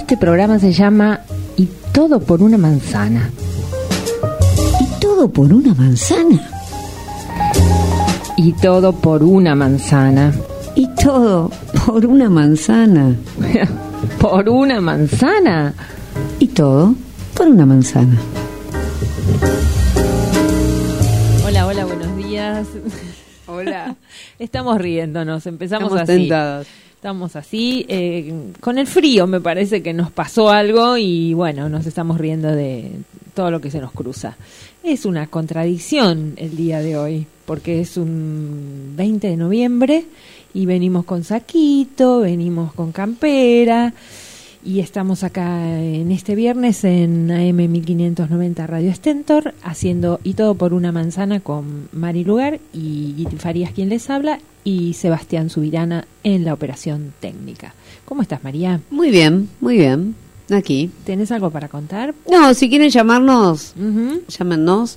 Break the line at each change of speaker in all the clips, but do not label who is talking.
Este programa se llama Y todo por una manzana.
¿Y todo por una manzana?
Y todo por una manzana.
¿Y todo por una manzana?
¿Por una manzana?
¿Y todo por una manzana?
Hola, hola, buenos días. Hola. Estamos riéndonos, empezamos
Estamos
así.
tentados.
Estamos así, con el frío me parece que nos pasó algo y bueno, nos estamos riendo de todo lo que se nos cruza. Es una contradicción el día de hoy, porque es un 20 de noviembre y venimos con saquito, venimos con campera y estamos acá en este viernes en AM 1590 Radio Stentor haciendo Y todo por una manzana con Mari Lugar y Guiti Farías quien les habla y Sebastián Subirana en la operación técnica. ¿Cómo estás, María?
Muy bien, aquí.
¿Tenés algo para contar?
No, si quieren llamarnos,
Uh-huh.
llámenos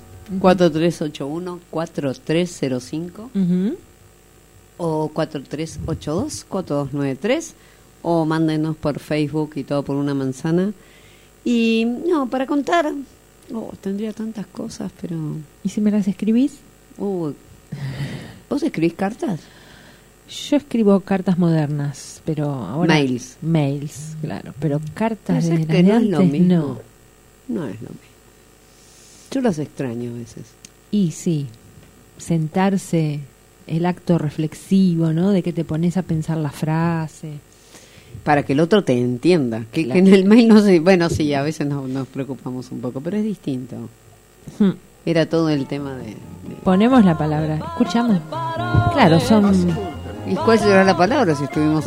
4381-4305
Uh-huh.
o 4382-4293 o mándenos por Facebook Y todo por una manzana. Y no, para contar, tendría tantas cosas, pero...
¿Y si me las escribís?
¿Vos escribís cartas?
Yo escribo cartas modernas, pero ahora... Mails, claro, pero cartas de
que no es lo
antes,
mismo. No es lo mismo. Yo las extraño a veces.
Y sí, sentarse, el acto reflexivo, ¿no? De que te pones a pensar la frase.
Para que el otro te entienda. Que en el mail no sé... Bueno, sí, a veces nos preocupamos un poco, pero es distinto. Era todo el tema de...
Ponemos la palabra, escuchamos. Claro, son...
¿Y cuál será la palabra si estuvimos...?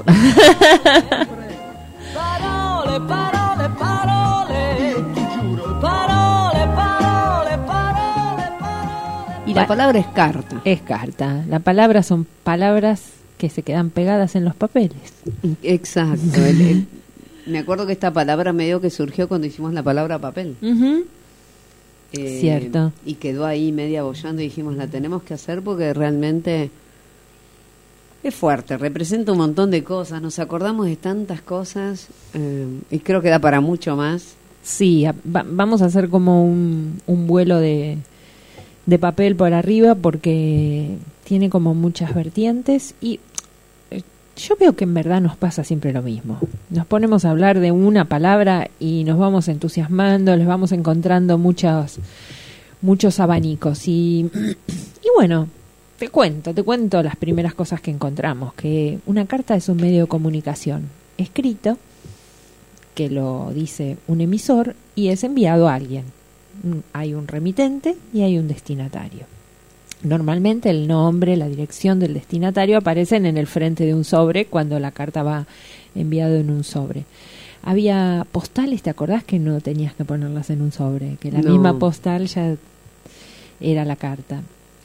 Y la palabra es carta.
Es carta. La palabra son palabras que se quedan pegadas en los papeles.
Exacto. Me acuerdo que esta palabra medio que surgió cuando hicimos la palabra papel.
Uh-huh. Cierto.
Y quedó ahí media bollando y dijimos, la tenemos que hacer porque realmente es fuerte, representa un montón de cosas, nos acordamos de tantas cosas y creo que da para mucho más.
Sí, vamos a hacer como un vuelo de papel por arriba porque tiene como muchas vertientes y yo veo que en verdad nos pasa siempre lo mismo. Nos ponemos a hablar de una palabra y nos vamos entusiasmando, les vamos encontrando muchos abanicos. Y bueno, te cuento las primeras cosas que encontramos. Que una carta es un medio de comunicación escrito, que lo dice un emisor y es enviado a alguien. Hay un remitente y hay un destinatario. Normalmente el nombre, la dirección del destinatario aparecen en el frente de un sobre cuando la carta va enviado en un sobre. Había postales, ¿te acordás que no tenías que ponerlas en un sobre? Que la misma postal ya era la carta.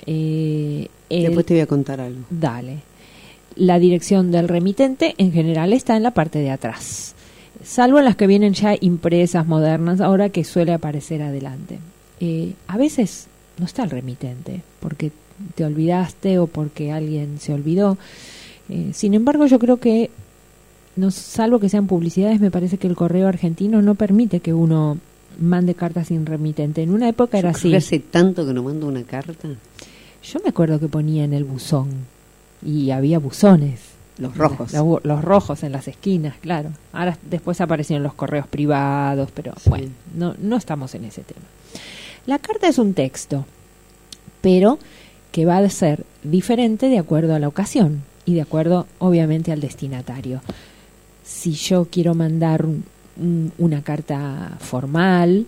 Después te voy a contar algo.
Dale. La dirección del remitente en general está en la parte de atrás, salvo en las que vienen ya impresas, modernas, ahora que suele aparecer adelante. A veces no está el remitente, porque te olvidaste o porque alguien se olvidó. Sin embargo, yo creo que, salvo que sean publicidades, me parece que el correo argentino no permite que uno mande cartas sin remitente. En una época era así.
¿Hace tanto que no mando una carta?
Yo me acuerdo que ponía en el buzón, y había buzones.
Los rojos.
Los rojos en las esquinas, claro. Ahora después aparecieron los correos privados, pero sí. Bueno, no estamos en ese tema. La carta es un texto, pero que va a ser diferente de acuerdo a la ocasión y de acuerdo, obviamente, al destinatario. Si yo quiero mandar una carta formal,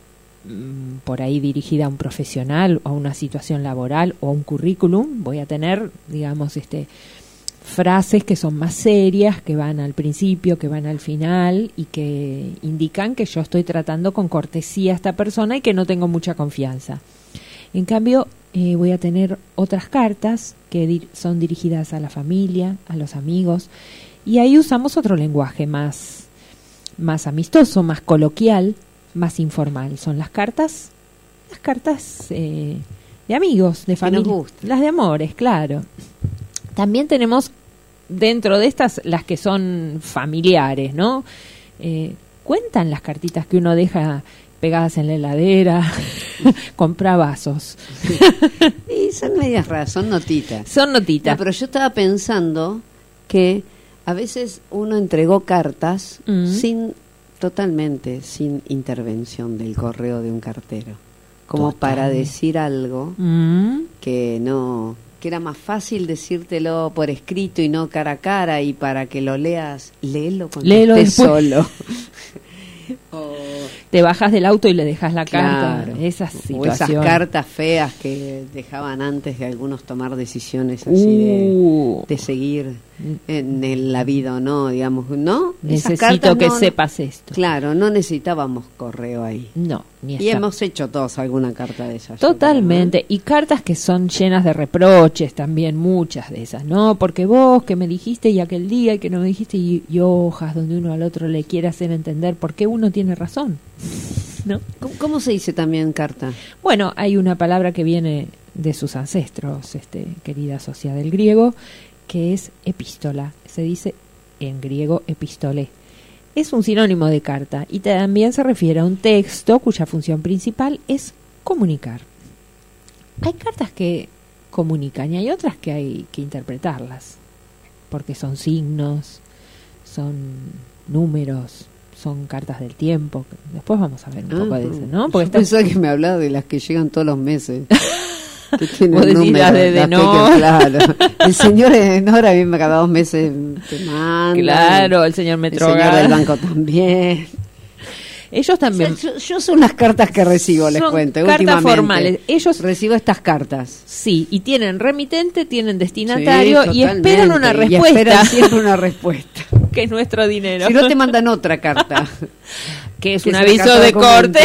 por ahí dirigida a un profesional o a una situación laboral o a un currículum, voy a tener, digamos, frases que son más serias, que van al principio, que van al final y que indican que yo estoy tratando con cortesía a esta persona y que no tengo mucha confianza. En cambio, voy a tener otras cartas que son dirigidas a la familia, a los amigos, y ahí usamos otro lenguaje más amistoso, más coloquial, más informal. Son las cartas de amigos, de familia, las de amores, claro. También tenemos dentro de estas las que son familiares, ¿no? cuentan las cartitas que uno deja pegadas en la heladera, compra vasos.
Y son medias raras, son notitas.
Son notitas.
No, pero yo estaba pensando que a veces uno entregó cartas totalmente sin intervención del correo de un cartero, como para decir algo que no, que era más fácil decírtelo por escrito y no cara a cara, y para que lo leas, léelo cuando estés solo. O
te bajas del auto y le dejas la carta.
claro,
Esas
o
situaciones.
esas cartas feas que dejaban antes de algunos tomar decisiones así de seguir en la vida o no, digamos, ¿no?
Necesito que sepas esto.
Claro, no necesitábamos correo ahí.
No, ni
Y hemos hecho todos alguna carta de esas.
Totalmente.
Creo, ¿no?
Y cartas que son llenas de reproches también, muchas de esas, ¿no? Porque vos que me dijiste y aquel día y que no me dijiste, y hojas donde uno al otro le quiere hacer entender por qué uno tiene razón, ¿no?
¿Cómo se dice también carta?
Bueno, hay una palabra que viene de sus ancestros, querida socia del griego, que es epístola. Se dice en griego epistole. Es un sinónimo de carta y también se refiere a un texto cuya función principal es comunicar. Hay cartas que comunican y hay otras que hay que interpretarlas, porque son signos, son números, son cartas del tiempo. Después vamos a ver un poco de eso, ¿no? Porque
yo pensaba que me hablaba de las que llegan todos los meses. Que tienen
vos decís las de Denor.
Claro. El señor de Denor a mí cada 2 meses te manda.
Claro, el señor Metrogas.
El señor del banco también.
Ellos también.
O sea, yo son las cartas que recibo, les cuento.
Cartas
últimamente
formales. Ellos
recibo estas cartas.
Sí, y tienen remitente, tienen destinatario,
sí,
y esperan una respuesta.
Y esperan siempre una respuesta.
Que es nuestro dinero.
Si no, te mandan otra carta.
Que es un aviso de corte.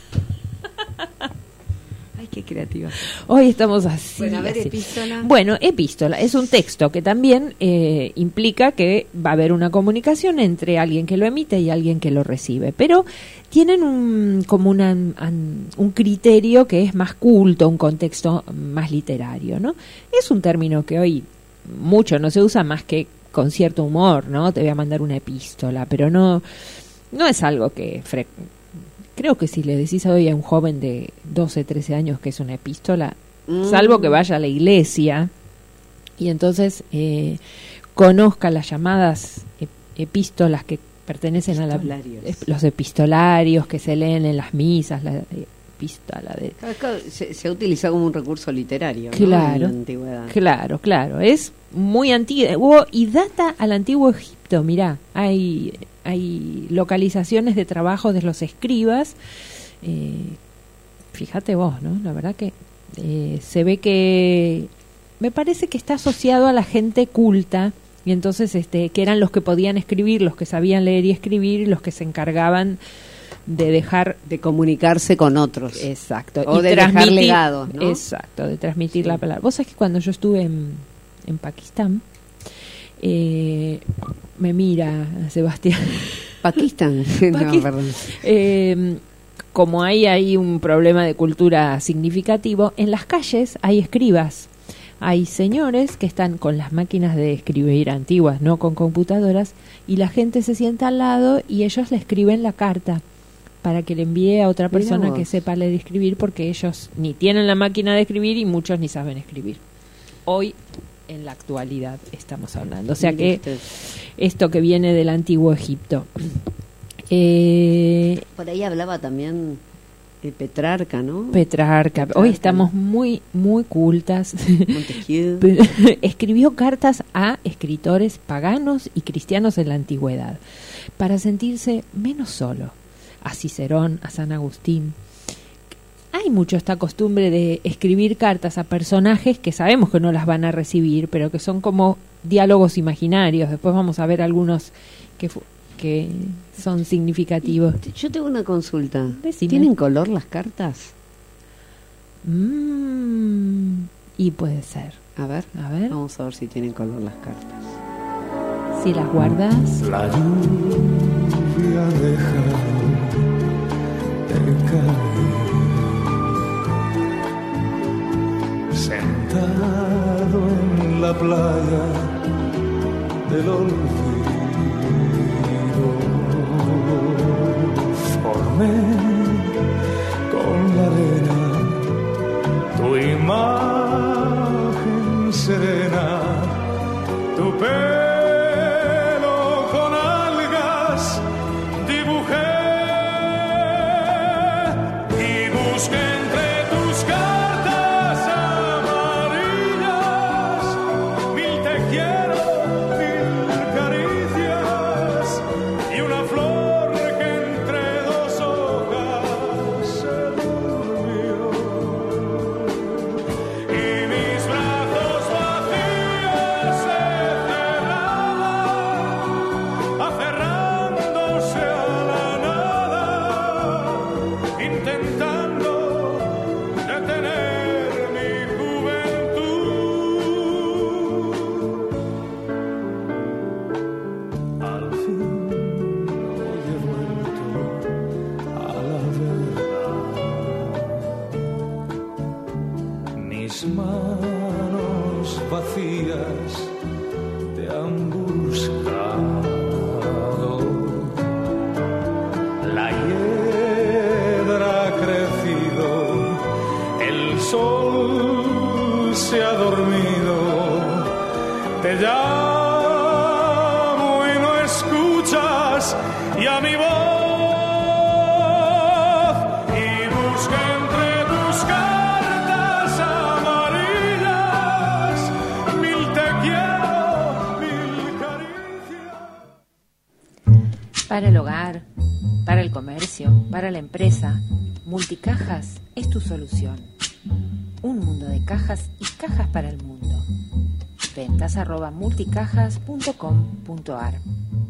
Ay, qué creativa.
Hoy estamos así.
Bueno, a ver,
así.
epístola.
Bueno, epístola es un texto que también implica que va a haber una comunicación entre alguien que lo emite y alguien que lo recibe, pero tienen un criterio que es más culto, un contexto más literario, ¿no? Es un término que hoy mucho no se usa más que con cierto humor, ¿no? Te voy a mandar una epístola, pero no es algo que creo que si le decís hoy a un joven de 12, 13 años que es una epístola, salvo que vaya a la iglesia y entonces conozca las llamadas epístolas que pertenecen a los epistolarios que se leen en las misas, la epístola de...
Se ha utilizado como un recurso literario,
claro,
¿no? En la antigüedad. Claro,
es muy antiguo y data al antiguo Egipto. Mirá, hay localizaciones de trabajos de los escribas, fíjate vos, ¿no? La verdad que se ve que me parece que está asociado a la gente culta, y entonces que eran los que podían escribir, los que sabían leer y escribir, los que se encargaban de
comunicarse con otros.
Exacto.
O
y
de dejar legados, ¿no?
Exacto, de transmitir la palabra. Vos sabés que cuando yo estuve en Pakistán, me mira Sebastián.
Pakistán. No, perdón.
Como hay un problema de cultura significativo, en las calles hay escribas. Hay señores que están con las máquinas de escribir antiguas, no con computadoras, y la gente se sienta al lado y ellos le escriben la carta para que le envíe a otra persona que sepa leer y escribir, porque ellos ni tienen la máquina de escribir y muchos ni saben escribir. Hoy, en la actualidad, estamos hablando. O sea que esto que viene del antiguo Egipto.
Por ahí hablaba también Petrarca, ¿no?
Petrarca. Hoy estamos muy, muy cultas.
Montesquieu.
Escribió cartas a escritores paganos y cristianos en la antigüedad para sentirse menos solo. A Cicerón, a San Agustín. Hay mucho esta costumbre de escribir cartas a personajes que sabemos que no las van a recibir, pero que son como diálogos imaginarios. Después vamos a ver algunos que son significativos.
Yo tengo una consulta.
Decime.
¿Tienen color las cartas?
Y puede ser.
A ver. Vamos a ver si tienen color las cartas.
Si las guardas.
La lluvia deja de caer. Sentado en la playa del olvido, mis manos vacías te han buscado. La hiedra ha crecido, el sol se ha dormido, te llamo y no escuchas, y a mi voz y busca entre tus cartas amarillas mil te quiero, mil caricias.
Para el hogar, para el comercio, para la empresa, Multicajas es tu solución. Un mundo de cajas y cajas para el mundo. ventas@multicajas.com.ar.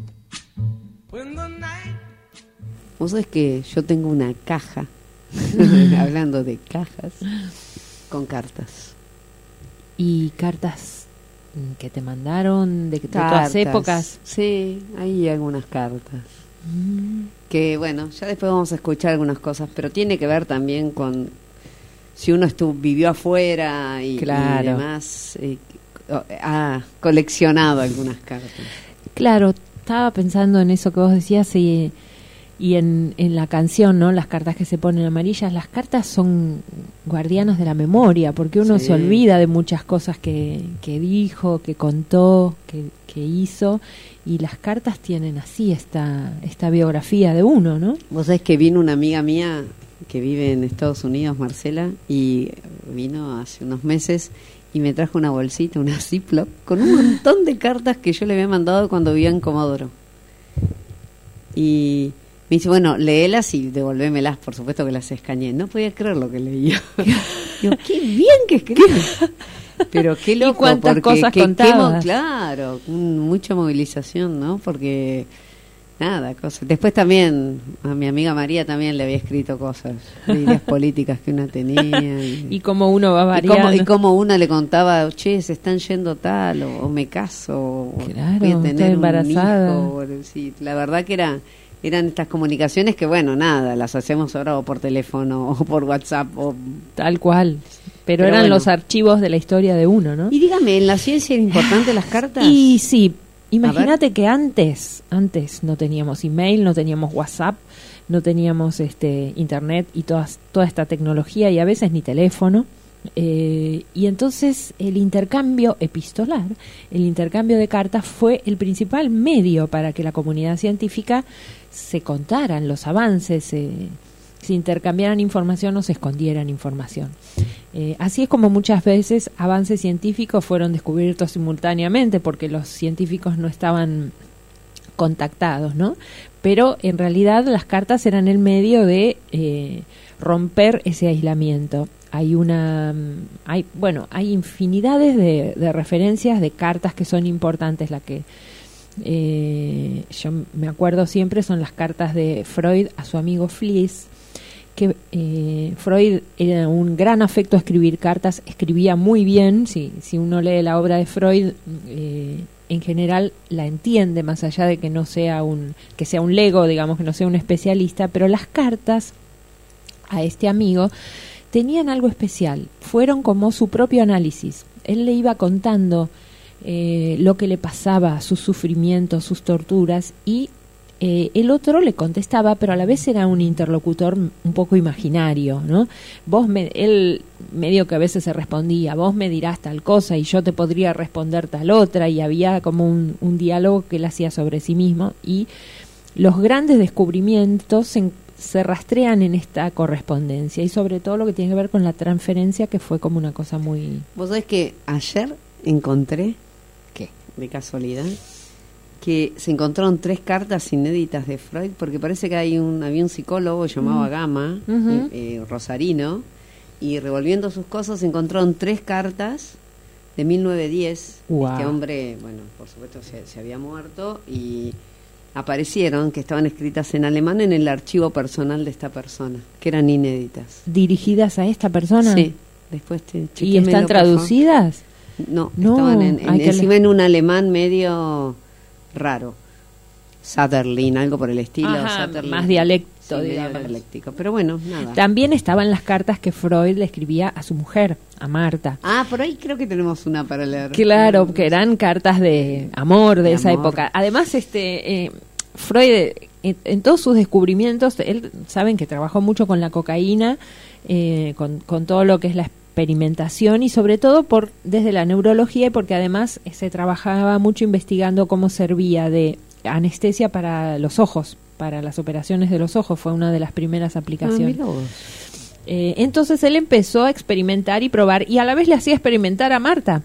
Vos sabés que yo tengo una caja, hablando de cajas, con cartas.
¿Y cartas que te mandaron de todas
Cartas.
épocas?
Sí, hay algunas cartas. Que bueno, ya después vamos a escuchar algunas cosas, pero tiene que ver también con si uno vivió afuera y demás. Ha coleccionado algunas cartas.
Claro, estaba pensando en eso que vos decías y en la canción, ¿no? Las cartas que se ponen amarillas, las cartas son guardianas de la memoria, porque uno se olvida de muchas cosas que dijo, que contó, que hizo, y las cartas tienen así esta biografía de uno, ¿no?
Vos sabés que vino una amiga mía que vive en Estados Unidos, Marcela, y vino hace unos meses y me trajo una bolsita, una Ziploc, con un montón de cartas que yo le había mandado cuando vivía en Comodoro. Y me dice, bueno, léelas y devolvémelas, por supuesto que las escaneé. No podía creer lo que leía. Digo, qué bien que escribes. Pero qué loco.
¿Y cuántas cosas contabas?
Claro, mucha movilización, ¿no? Porque nada, cosas. Después también a mi amiga María también le había escrito cosas, de ideas políticas que una tenía.
Y cómo uno va variando.
Y cómo una le contaba, che, se están yendo tal, o me caso, o
claro,
voy a tener
estoy embarazada.
un hijo. Sí, la verdad que eran estas comunicaciones que, bueno, nada, las hacemos ahora o por teléfono o por WhatsApp. Tal
cual. Pero eran bueno, los archivos de la historia de uno, ¿no?
Y dígame, ¿en la ciencia eran importantes las cartas?
Y sí, imagínate que antes no teníamos email, no teníamos WhatsApp, no teníamos internet y toda esta tecnología, y a veces ni teléfono. Y entonces el intercambio epistolar, el intercambio de cartas fue el principal medio para que la comunidad científica se contaran los avances, se intercambiaran información o se escondieran información. Así es como muchas veces avances científicos fueron descubiertos simultáneamente porque los científicos no estaban contactados, ¿no? Pero en realidad las cartas eran el medio de romper ese aislamiento. Hay infinidades de referencias de cartas que son importantes. La que yo me acuerdo siempre son las cartas de Freud a su amigo Fliess, que Freud era un gran afecto a escribir cartas, escribía muy bien. Si uno lee la obra de Freud, en general la entiende, más allá de que no sea que sea un lego, digamos, que no sea un especialista, pero las cartas a este amigo tenían algo especial, fueron como su propio análisis. Él le iba contando lo que le pasaba, sus sufrimientos, sus torturas, y el otro le contestaba, pero a la vez era un interlocutor un poco imaginario, ¿no? Él medio que a veces se respondía, vos me dirás tal cosa y yo te podría responder tal otra, y había como un diálogo que él hacía sobre sí mismo, y los grandes descubrimientos se rastrean en esta correspondencia, y sobre todo lo que tiene que ver con la transferencia, que fue como una cosa muy...
Vos sabés que ayer encontré, ¿qué? De casualidad, que se encontraron 3 cartas inéditas de Freud, porque parece que había un psicólogo llamado Gama, rosarino, y revolviendo sus cosas encontraron 3 cartas de 1910.
Wow.
Este hombre, bueno, por supuesto se había muerto, y aparecieron que estaban escritas en alemán en el archivo personal de esta persona, que eran inéditas.
¿Dirigidas a esta persona?
Sí. Después
¿Y están traducidas?
No, estaban encima en un alemán medio raro. Sutherland, algo por el estilo.
Ajá,
Sutherland.
más
Sí, medio ecléctico, pero bueno, nada.
También estaban las cartas que Freud le escribía a su mujer, a Marta.
Ah, por ahí creo que tenemos una para leer.
Claro, que eran cartas de amor de esa
amor.
época. Además, Freud, en todos sus descubrimientos, él saben que trabajó mucho con la cocaína, con todo lo que es la experimentación y sobre todo desde la neurología, y porque además se trabajaba mucho investigando cómo servía de anestesia para los ojos, para las operaciones de los ojos. Fue una de las primeras aplicaciones.
Mira vos.
Entonces él empezó a experimentar y probar, y a la vez le hacía experimentar a Marta.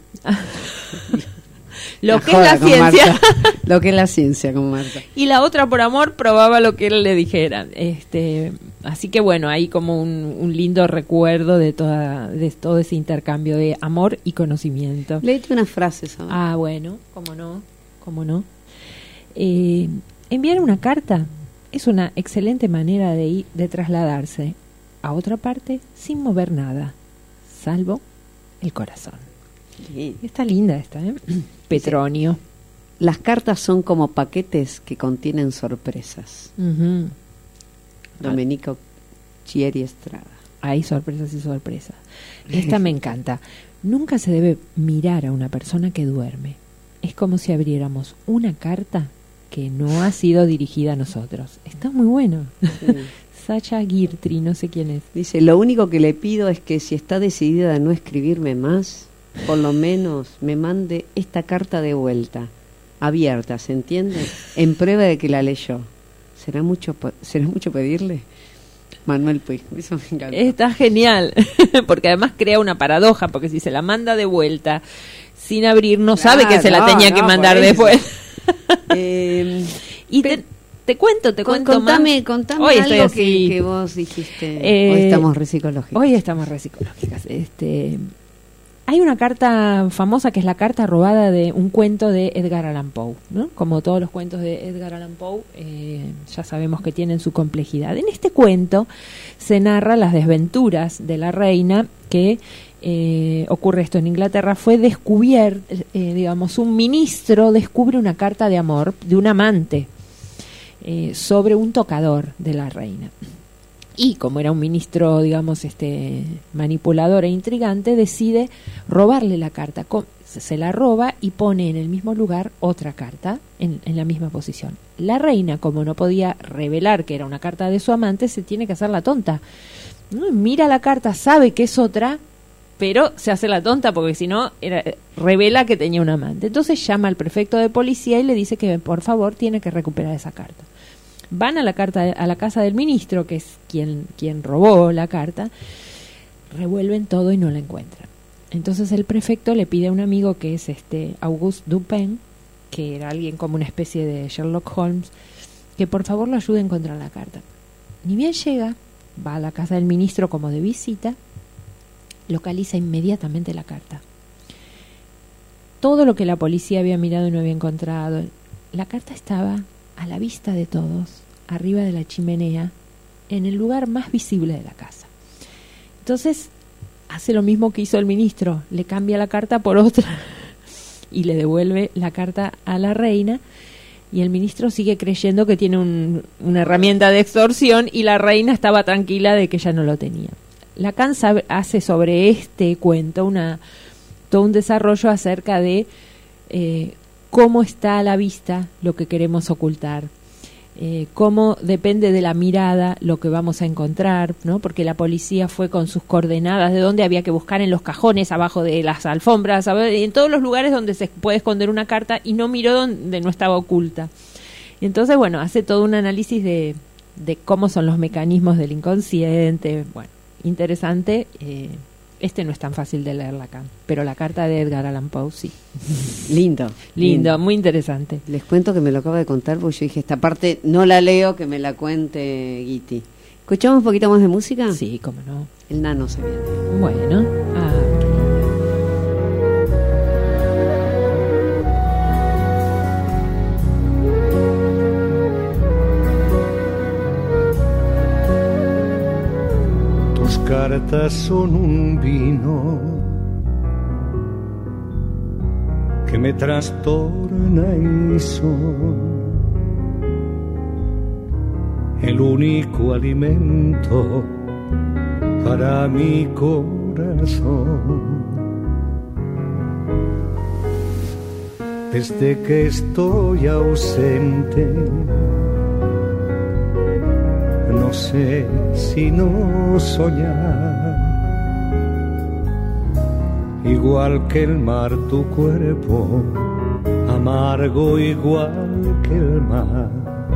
Lo que es la ciencia.
Lo que es la ciencia con Marta.
Y la otra, por amor, probaba lo que él le dijera. Así que bueno, hay como un lindo recuerdo de todo ese intercambio de amor y conocimiento.
Léete unas frases ahora.
Ah, bueno, cómo no. Enviar una carta es una excelente manera de trasladarse a otra parte sin mover nada, salvo el corazón.
Sí.
Está linda esta, ¿eh? Petronio.
Las cartas son como paquetes que contienen sorpresas.
Ujú.
Domenico Chieri Estrada.
Hay sorpresas y sorpresas. Esta me encanta. Nunca se debe mirar a una persona que duerme. Es como si abriéramos una carta que no ha sido dirigida a nosotros. Está muy bueno.
Sí.
Sacha Guirtri, no sé quién es.
Dice, lo único que le pido es que si está decidida a no escribirme más, por lo menos me mande esta carta de vuelta, abierta, ¿se entiende? En prueba de que la leyó. ¿Será mucho pedirle? Manuel Puig, eso me encanta.
Está genial, porque además crea una paradoja, porque si se la manda de vuelta sin abrir, no sabe que se la tenía que mandar
por eso.
después. Y te cuento
contame
Hoy estoy
algo
así.
que vos dijiste. Hoy estamos re psicológicos.
Hoy estamos re psicológicas. Hay una carta famosa que es la carta robada de un cuento de Edgar Allan Poe, ¿no? Como todos los cuentos de Edgar Allan Poe, ya sabemos que tienen su complejidad. En este cuento se narra las desventuras de la reina que ocurre esto en Inglaterra. Fue descubierto, un ministro descubre una carta de amor de un amante sobre un tocador de la reina. Y como era un ministro, manipulador e intrigante, decide robarle la carta. Se la roba y pone en el mismo lugar otra carta en la misma posición. La reina, como no podía revelar que era una carta de su amante, se tiene que hacer la tonta. Mira la carta, sabe que es otra, pero se hace la tonta porque si no revela que tenía un amante. Entonces llama al prefecto de policía y le dice que por favor tiene que recuperar esa carta. Van a la casa del ministro, que es quien robó la carta, revuelven todo y no la encuentran. Entonces el prefecto le pide a un amigo que es Auguste Dupin, que era alguien como una especie de Sherlock Holmes, que por favor lo ayude a encontrar la carta. Ni bien llega, va a la casa del ministro como de visita, localiza inmediatamente la carta. Todo lo que la policía había mirado y no había encontrado, la carta estaba a la vista de todos, arriba de la chimenea, en el lugar más visible de la casa. Entonces hace lo mismo que hizo el ministro, le cambia la carta por otra y le devuelve la carta a la reina, y el ministro sigue creyendo que tiene una herramienta de extorsión, y la reina estaba tranquila de que ella no lo tenía. Lacan hace sobre este cuento todo un desarrollo acerca de cómo está a la vista lo que queremos ocultar, cómo depende de la mirada lo que vamos a encontrar, ¿no? Porque la policía fue con sus coordenadas de dónde había que buscar, en los cajones, abajo de las alfombras, en todos los lugares donde se puede esconder una carta, y no miró donde no estaba oculta. Entonces, hace todo un análisis de cómo son los mecanismos del inconsciente. Interesante. No es tan fácil de leer, Lacan, pero la carta de Edgar Allan Poe sí.
Lindo,
muy interesante.
Les cuento que me lo acabo de contar porque yo dije, esta parte no la leo, que me la cuente Guiti. ¿Escuchamos un poquito más de música?
Sí, cómo no.
El nano se viene.
Bueno,
Cartas son un vino que me trastorna y son el único alimento para mi corazón. Desde que estoy ausente, no sé si no soñar. Igual que el mar tu cuerpo, amargo igual que el mar.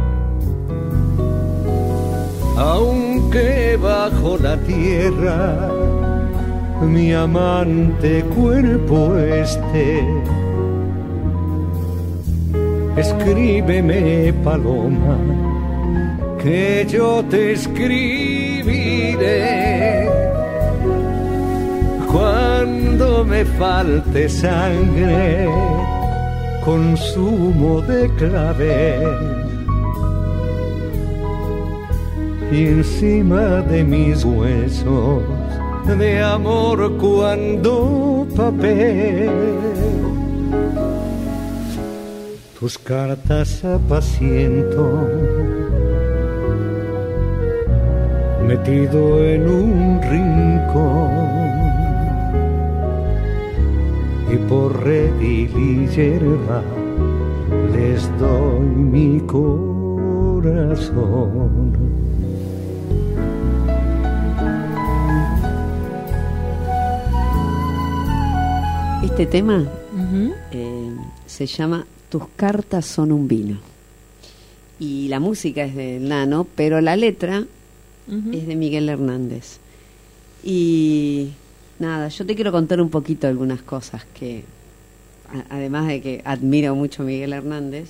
Aunque bajo la tierra mi amante cuerpo esté, escríbeme, paloma, que yo te escribiré. Cuando me falte sangre, consumo de clavel, y encima de mis huesos de amor cuando papel. Tus cartas apaciento, metido en un rincón, y por redil y hierba les doy mi corazón.
Este tema se llama Tus cartas son un vino. Y la música es de Nano, pero la letra es de Miguel Hernández. Y nada, yo te quiero contar un poquito algunas cosas que, además de que admiro mucho a Miguel Hernández,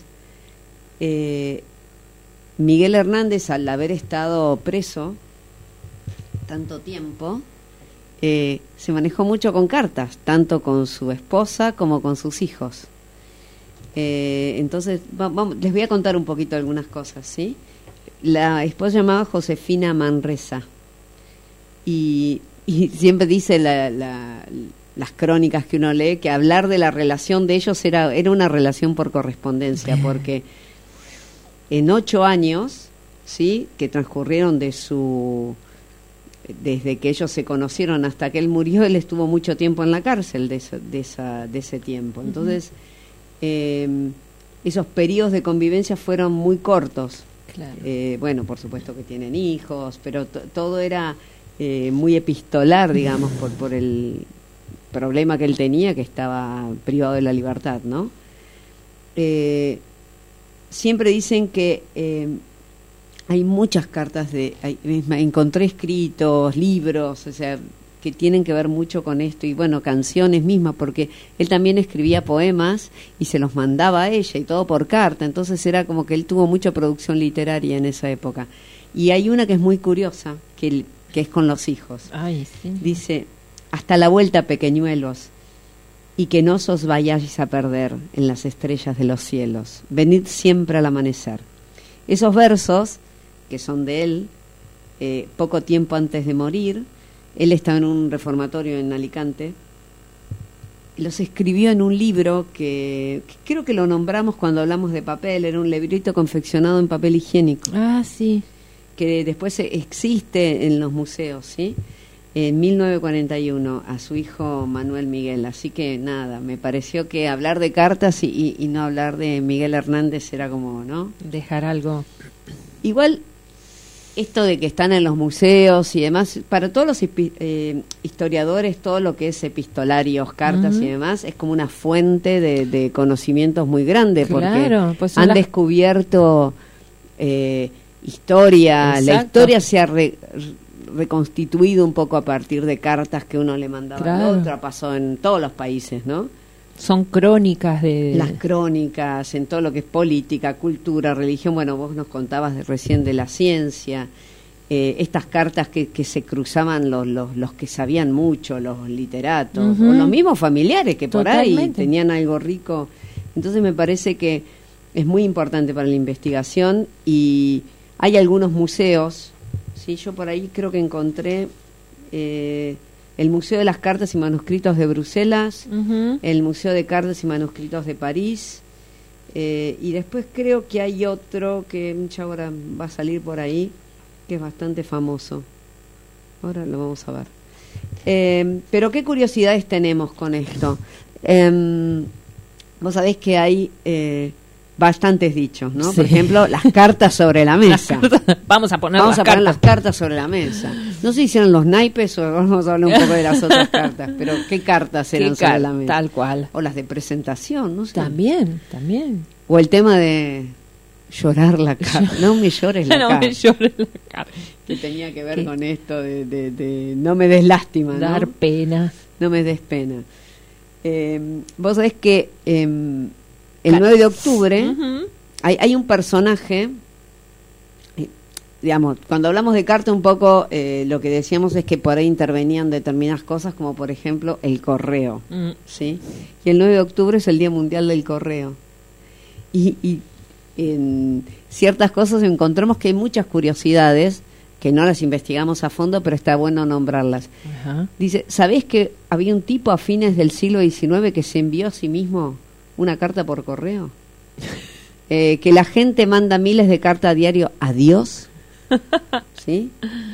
Miguel Hernández, al haber estado preso tanto tiempo, se manejó mucho con cartas, tanto con su esposa como con sus hijos. Entonces, les voy a contar un poquito algunas cosas, ¿sí? La esposa llamaba Josefina Manresa, y siempre dice las crónicas que uno lee que hablar de la relación de ellos era una relación por correspondencia, porque en 8 años, ¿sí?, que transcurrieron desde que ellos se conocieron hasta que él murió, él estuvo mucho tiempo en la cárcel de ese tiempo. Entonces, esos periodos de convivencia fueron muy cortos.
Claro.
Bueno, por supuesto que tienen hijos, pero todo era muy epistolar, digamos, por el problema que él tenía, que estaba privado de la libertad, ¿no? Siempre dicen que hay muchas cartas encontré escritos, libros, o sea, que tienen que ver mucho con esto, y bueno, canciones mismas, porque él también escribía poemas y se los mandaba a ella, y todo por carta. Entonces era como que él tuvo mucha producción literaria en esa época. Y hay una que es muy curiosa, que es con los hijos.
Ay, sí.
Dice: hasta la vuelta, pequeñuelos, y que no os vayáis a perder en las estrellas de los cielos, venid siempre al amanecer. Esos versos, que son de él, poco tiempo antes de morir, él estaba en un reformatorio en Alicante, los escribió en un libro que creo que lo nombramos cuando hablamos de papel. Era un librito confeccionado en papel higiénico.
Ah, sí.
Que después existe en los museos, ¿sí? En 1941, a su hijo Manuel Miguel. Así que nada, me pareció que hablar de cartas y no hablar de Miguel Hernández era como, ¿no?
Dejar algo.
Igual, esto de que están en los museos y demás, para todos los historiadores, todo lo que es epistolarios, cartas y demás, es como una fuente de conocimientos muy grande,
claro,
porque
pues
han descubierto historia.
Exacto.
La historia se ha reconstituido un poco a partir de cartas que uno le mandaba
claro.
al otro. Pasó en todos los países, ¿no?
Son crónicas de...
Las crónicas, en todo lo que es política, cultura, religión. Bueno, vos nos contabas recién de la ciencia. Estas cartas que se cruzaban los que sabían mucho, los literatos, o los mismos familiares que por ahí tenían algo rico. Entonces me parece que es muy importante para la investigación, y hay algunos museos, ¿sí? Yo por ahí creo que encontré el Museo de las Cartas y Manuscritos de Bruselas, el Museo de Cartas y Manuscritos de París, Y después creo que hay otro que mucha ahora va a salir por ahí, que es bastante famoso. Ahora lo vamos a ver. Pero qué curiosidades tenemos con esto. Vos sabés que hay bastantes dichos, ¿no?
Sí.
Por ejemplo, las cartas sobre la mesa.
Vamos a poner
las cartas sobre la mesa. No sé si eran los naipes o vamos a hablar un poco de las otras cartas, pero ¿qué cartas eran sobre la mesa?
Tal cual.
O las de presentación, no sé.
También.
O el tema de llorar la carta. No me llores la carta.
No me llores la carta.
Que tenía que ver con esto de no me des lástima,
dar
¿no?
pena.
No me des pena. Vos sabés que el 9 de octubre
Uh-huh.
hay un personaje, digamos, cuando hablamos de carta un poco, lo que decíamos es que por ahí intervenían determinadas cosas, como por ejemplo el correo, ¿sí? Y el 9 de octubre es el Día Mundial del Correo. Y en ciertas cosas encontramos que hay muchas curiosidades que no las investigamos a fondo, pero está bueno nombrarlas.
Ajá.
Dice, ¿sabés que había un tipo a fines del siglo XIX que se envió a sí mismo una carta por correo? Que la gente manda miles de cartas a diario a Dios. ¿Sí?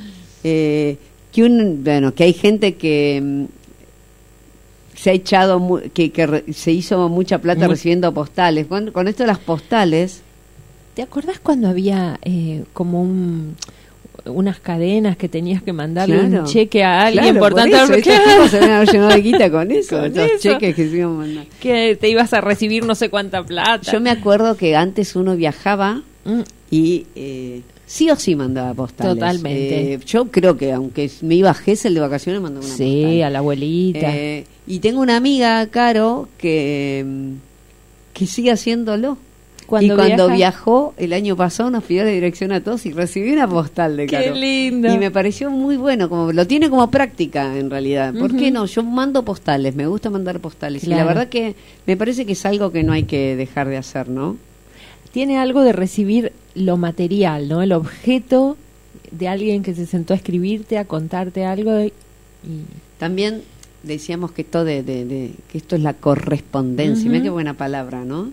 Que hay gente que se ha echado, se hizo mucha plata recibiendo postales. Con esto de las postales...
¿Te acordás cuando había como unas cadenas que tenías que mandarle un cheque a alguien por tanto?
Estos tipos se van a haber llenado de guita con eso,
con
esos
eso.
cheques que se iban a mandar.
Que te ibas a recibir no sé cuánta plata.
Yo me acuerdo que antes uno viajaba y sí o sí mandaba postales.
Totalmente.
Yo creo que aunque me iba a Gesell de vacaciones, mandaba una postal.
Sí, a la abuelita.
Y tengo una amiga, Caro, que sigue haciéndolo. Cuando viajó el año pasado nos pidió la dirección a todos y recibí una postal de Caro.
¡Qué lindo!
Y me pareció muy bueno, como lo tiene como práctica en realidad. ¿Por qué no? Yo mando postales, me gusta mandar postales.
Claro.
Y la verdad que me parece que es algo que no hay que dejar de hacer, ¿no?
Tiene algo de recibir lo material, ¿no? El objeto de alguien que se sentó a escribirte, a contarte algo. Y
también decíamos que esto que esto es la correspondencia. Mira qué buena palabra, ¿no?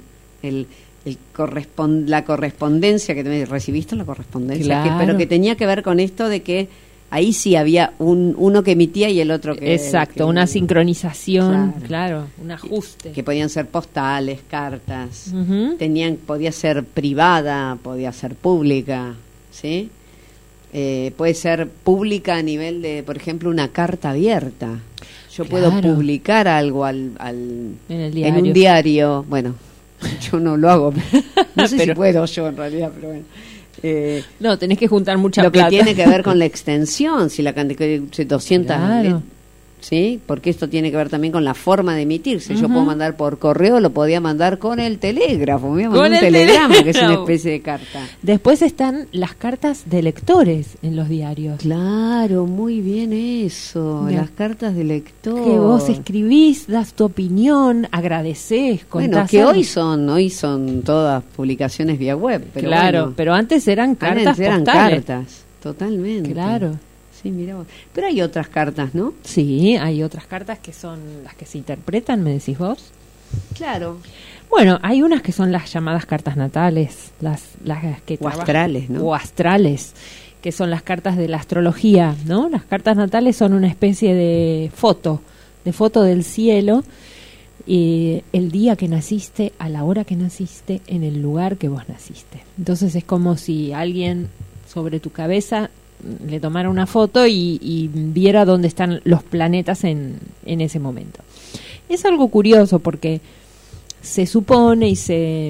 La correspondencia que te recibiste, la correspondencia,
claro.
Pero que tenía que ver con esto de que ahí sí había uno que emitía y el otro que...
Exacto, una sincronización, claro, un ajuste.
Que podían ser postales, cartas,
Uh-huh.
podía ser privada, podía ser pública, ¿sí? Puede ser pública a nivel de, por ejemplo, una carta abierta. Yo puedo publicar algo en un diario, bueno... Yo no lo hago, no sé si puedo yo en realidad, pero bueno.
No, tenés que juntar mucha
plata. Lo que tiene que ver con la extensión, si la cantidad de 200, ¿sí? Porque esto tiene que ver también con la forma de emitirse. Yo puedo mandar por correo, lo podía mandar con el telégrafo, me voy a mandar un telegrama, que es una especie de carta.
Después están las cartas de lectores en los diarios.
Claro, muy bien eso, las cartas de lector.
Que vos escribís, das tu opinión, agradecés, contás.
Bueno, que hoy son todas publicaciones vía web. Pero
claro,
bueno,
pero antes eran cartas postales.
Cartas, totalmente.
Claro.
Sí, mirá vos. Pero hay otras cartas, ¿no?
Sí, hay otras cartas que son las que se interpretan, ¿me decís vos?
Claro.
Bueno, hay unas que son las llamadas cartas natales, las que
o astrales, ¿no?
O astrales, que son las cartas de la astrología, ¿no? Las cartas natales son una especie de foto del cielo, el día que naciste, a la hora que naciste, en el lugar que vos naciste. Entonces es como si alguien sobre tu cabeza le tomara una foto y viera dónde están los planetas en ese momento. Es algo curioso porque se supone y se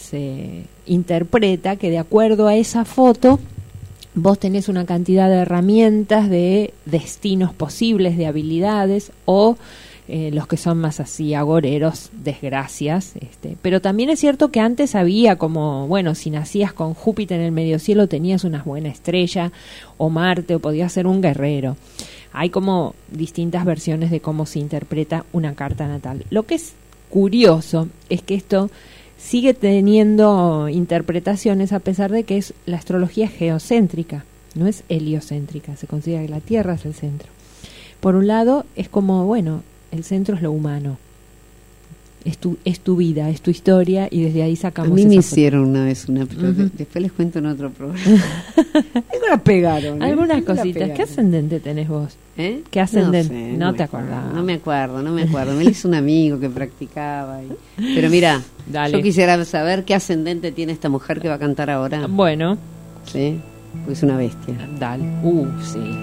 interpreta que de acuerdo a esa foto vos tenés una cantidad de herramientas, de destinos posibles, de habilidades o los que son más así agoreros, desgracias, pero también es cierto que antes había como, bueno, si nacías con Júpiter en el medio cielo tenías una buena estrella, o Marte, o podías ser un guerrero. Hay como distintas versiones de cómo se interpreta una carta natal. Lo que es curioso es que esto sigue teniendo interpretaciones a pesar de que la astrología es geocéntrica, no es heliocéntrica, se considera que la Tierra es el centro. Por un lado es como, bueno, el centro es lo humano. es tu vida, es tu historia, y desde ahí sacamos.
A mí me
esa foto.
hicieron una vez una, pero después les cuento en otro programa. Algunas pegaron.
Algunas
Algunas
cositas.
pegaron.
¿Qué ascendente tenés vos? ¿Qué ascendente?
sé,
No te
me
acordás.
No me acuerdo. Me lo hizo un amigo que practicaba. Pero mira,
Dale.
yo quisiera saber qué ascendente tiene esta mujer que va a cantar ahora.
Bueno,
¿Sí? Porque es una bestia.
dale. Sí.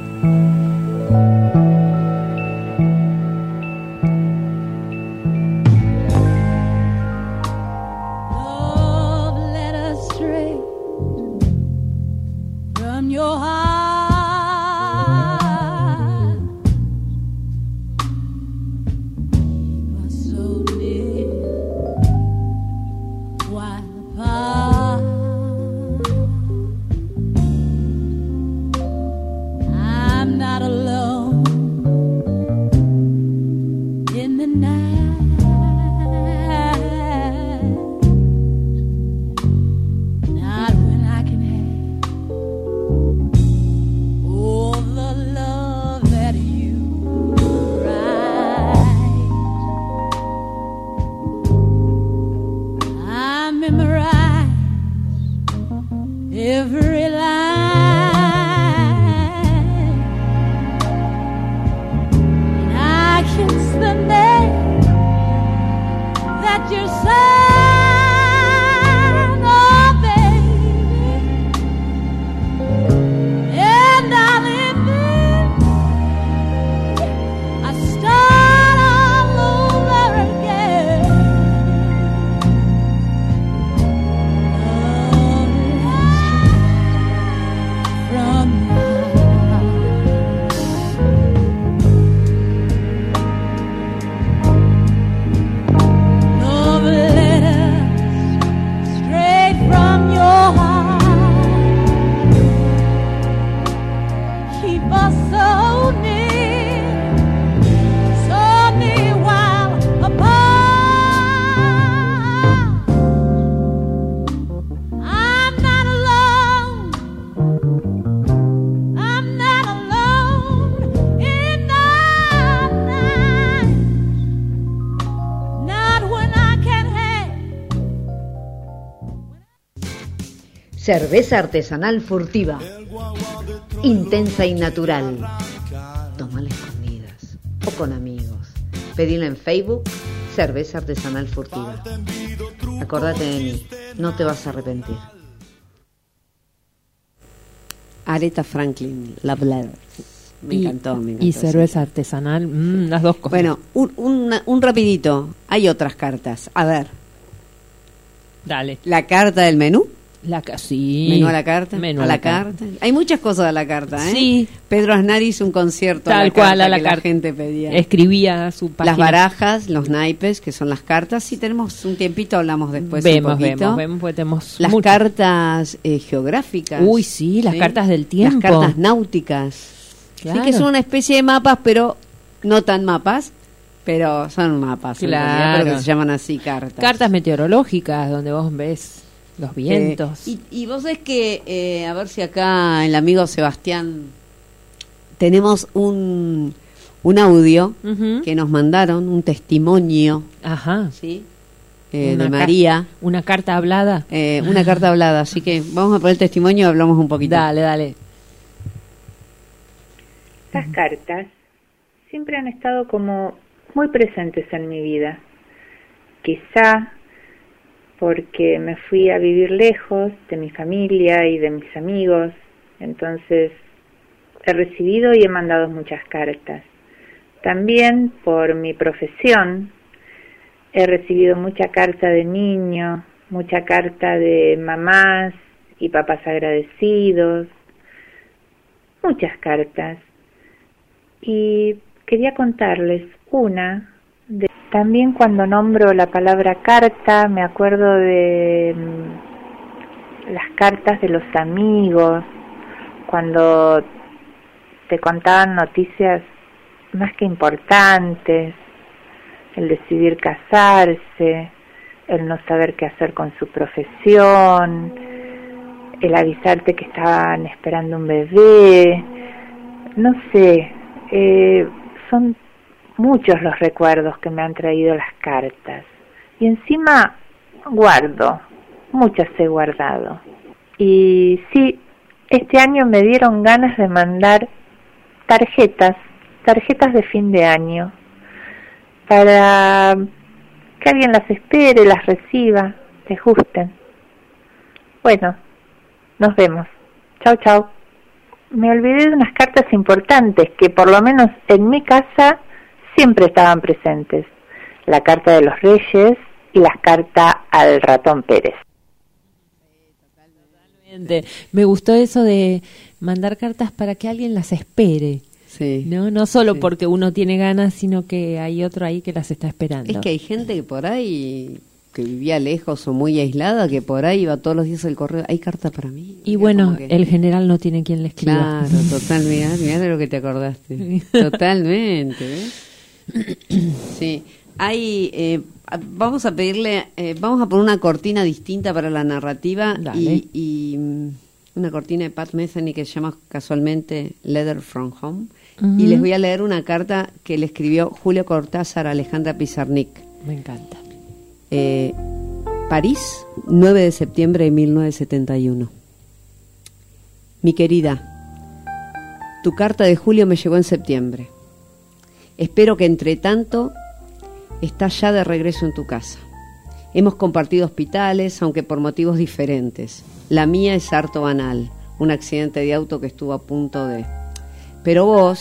Love letters straight from your heart. You are so near, wide apart. I'm not alone in the night. Not when I can have all the love that you write. I memorize every line, and I kiss the name that you're saying, oh baby, and I live I start all over again. From love letters straight from your heart. Keep us so near while apart. I'm not alone. I'm not alone in the night. Not when I can have.
Cerveza artesanal furtiva, intensa y natural. Tómala escondidas o con amigos. Pedila en Facebook, Cerveza artesanal furtiva. Acordate de mí, no te vas a arrepentir.
Aretha Franklin, Love Letters. Me encantó.
Y cerveza artesanal, las dos cosas.
Bueno, un rapidito. Hay otras cartas. A ver,
Dale.
la carta del menú.
Sí.
Menú a la carta.
Menú
a la carta. Hay muchas cosas a la carta, ¿eh?
Sí.
Pedro Aznar hizo un concierto
Tal cual, a la
que
carta.
la gente pedía.
Escribía su página.
Las barajas, los naipes, que son las cartas. Si tenemos un tiempito, hablamos después
Vemos,
un poquito.
vemos, porque tenemos
Las
mucho.
cartas geográficas.
Uy, sí, las cartas del tiempo.
Las cartas náuticas.
Claro.
Sí, que son una especie de mapas, pero no tan mapas, pero son mapas. en realidad,
Claro.
pero que se llaman así cartas.
Cartas meteorológicas, donde vos ves los vientos.
Y vos es que, a ver si acá el amigo Sebastián, tenemos un audio
Ujú.
que nos mandaron, un testimonio,
Ajá.
¿sí?
Una
De María.
Una carta hablada.
Una carta hablada, así que vamos a poner el testimonio y hablamos un poquito.
Dale.
Estas cartas siempre han estado como muy presentes en mi vida. Quizá porque me fui a vivir lejos de mi familia y de mis amigos, entonces he recibido y he mandado muchas cartas. También por mi profesión he recibido mucha carta de niño, mucha carta de mamás y papás agradecidos, muchas cartas. Y quería contarles una. También cuando nombro la palabra carta, me acuerdo de las cartas de los amigos, cuando te contaban noticias más que importantes, el decidir casarse, el no saber qué hacer con su profesión, el avisarte que estaban esperando un bebé, no sé, son muchos los recuerdos que me han traído las cartas. y encima guardo, muchas he guardado. Y sí, este año me dieron ganas de mandar tarjetas de fin de año, para que alguien las espere, las reciba, les gusten. Bueno, nos vemos. Chau, chau. Me olvidé de unas cartas importantes que por lo menos en mi casa siempre estaban presentes. La carta de los Reyes y la carta al ratón Pérez.
Totalmente. Me gustó eso de mandar cartas para que alguien las espere.
Sí.
No solo porque uno tiene ganas, sino que hay otro ahí que las está esperando.
Es que hay gente que por ahí, que vivía lejos o muy aislada, que por ahí iba todos los días al correo, hay carta para mí.
Y bueno, el general no tiene quien le escriba.
Claro, totalmente, mirá de lo que te acordaste.
Sí.
Totalmente, ¿ves? Sí, hay, vamos a pedirle, vamos a poner una cortina distinta para la narrativa.
Dale.
y una cortina de Pat Metheny que se llama casualmente Letter from Home.
Uh-huh.
Y les voy a leer una carta que le escribió Julio Cortázar a Alejandra Pizarnik.
Me encanta.
París, 9 de septiembre de 1971. Mi querida, tu carta de julio me llegó en septiembre. Espero que entre tanto estás ya de regreso en tu casa. Hemos compartido hospitales, aunque por motivos diferentes. La mía es harto banal, un accidente de auto que estuvo a punto de... Pero vos,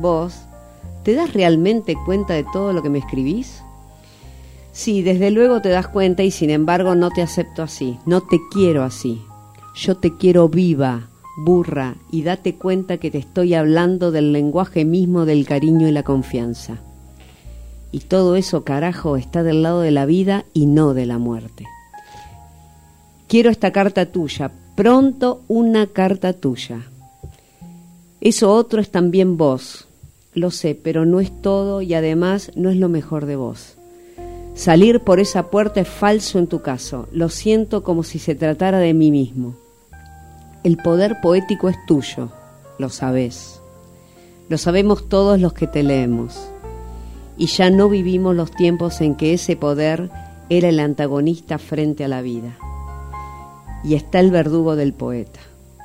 ¿te das realmente cuenta de todo lo que me escribís? Sí, desde luego te das cuenta y sin embargo no te acepto así, no te quiero así. Yo te quiero viva, burra, y date cuenta que te estoy hablando del lenguaje mismo del cariño y la confianza. Y todo eso, carajo, está del lado de la vida y no de la muerte. Quiero esta carta tuya, pronto una carta tuya. Eso otro es también vos, lo sé, pero no es todo y además no es lo mejor de vos. Salir por esa puerta es falso en tu caso, lo siento como si se tratara de mí mismo. El poder poético es tuyo, lo sabés. Lo sabemos todos los que te leemos. Y ya no vivimos los tiempos en que ese poder era el antagonista frente a la vida. Y está el verdugo del poeta.